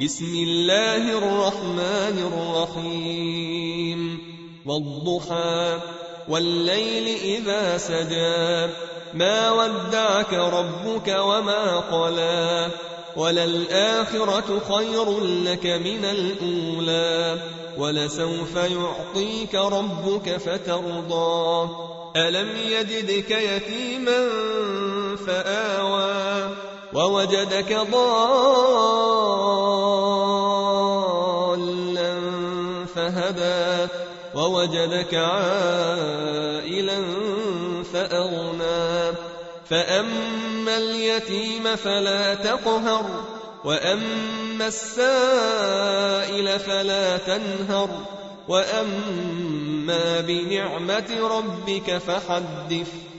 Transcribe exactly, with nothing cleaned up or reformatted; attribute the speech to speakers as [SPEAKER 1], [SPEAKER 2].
[SPEAKER 1] بسم الله الرحمن الرحيم والضحى والليل إذا سجى ما ودعك ربك وما قلى وللآخرة خير لك من الأولى ولسوف يعطيك ربك فترضى ألم يجدك يتيما فآوى ووجدك ضالا فهدى ووجدك عائلا فأغنى فأما اليتيم فلا تقهر وأما السائل فلا تنهر وأما بنعمة ربك فحدث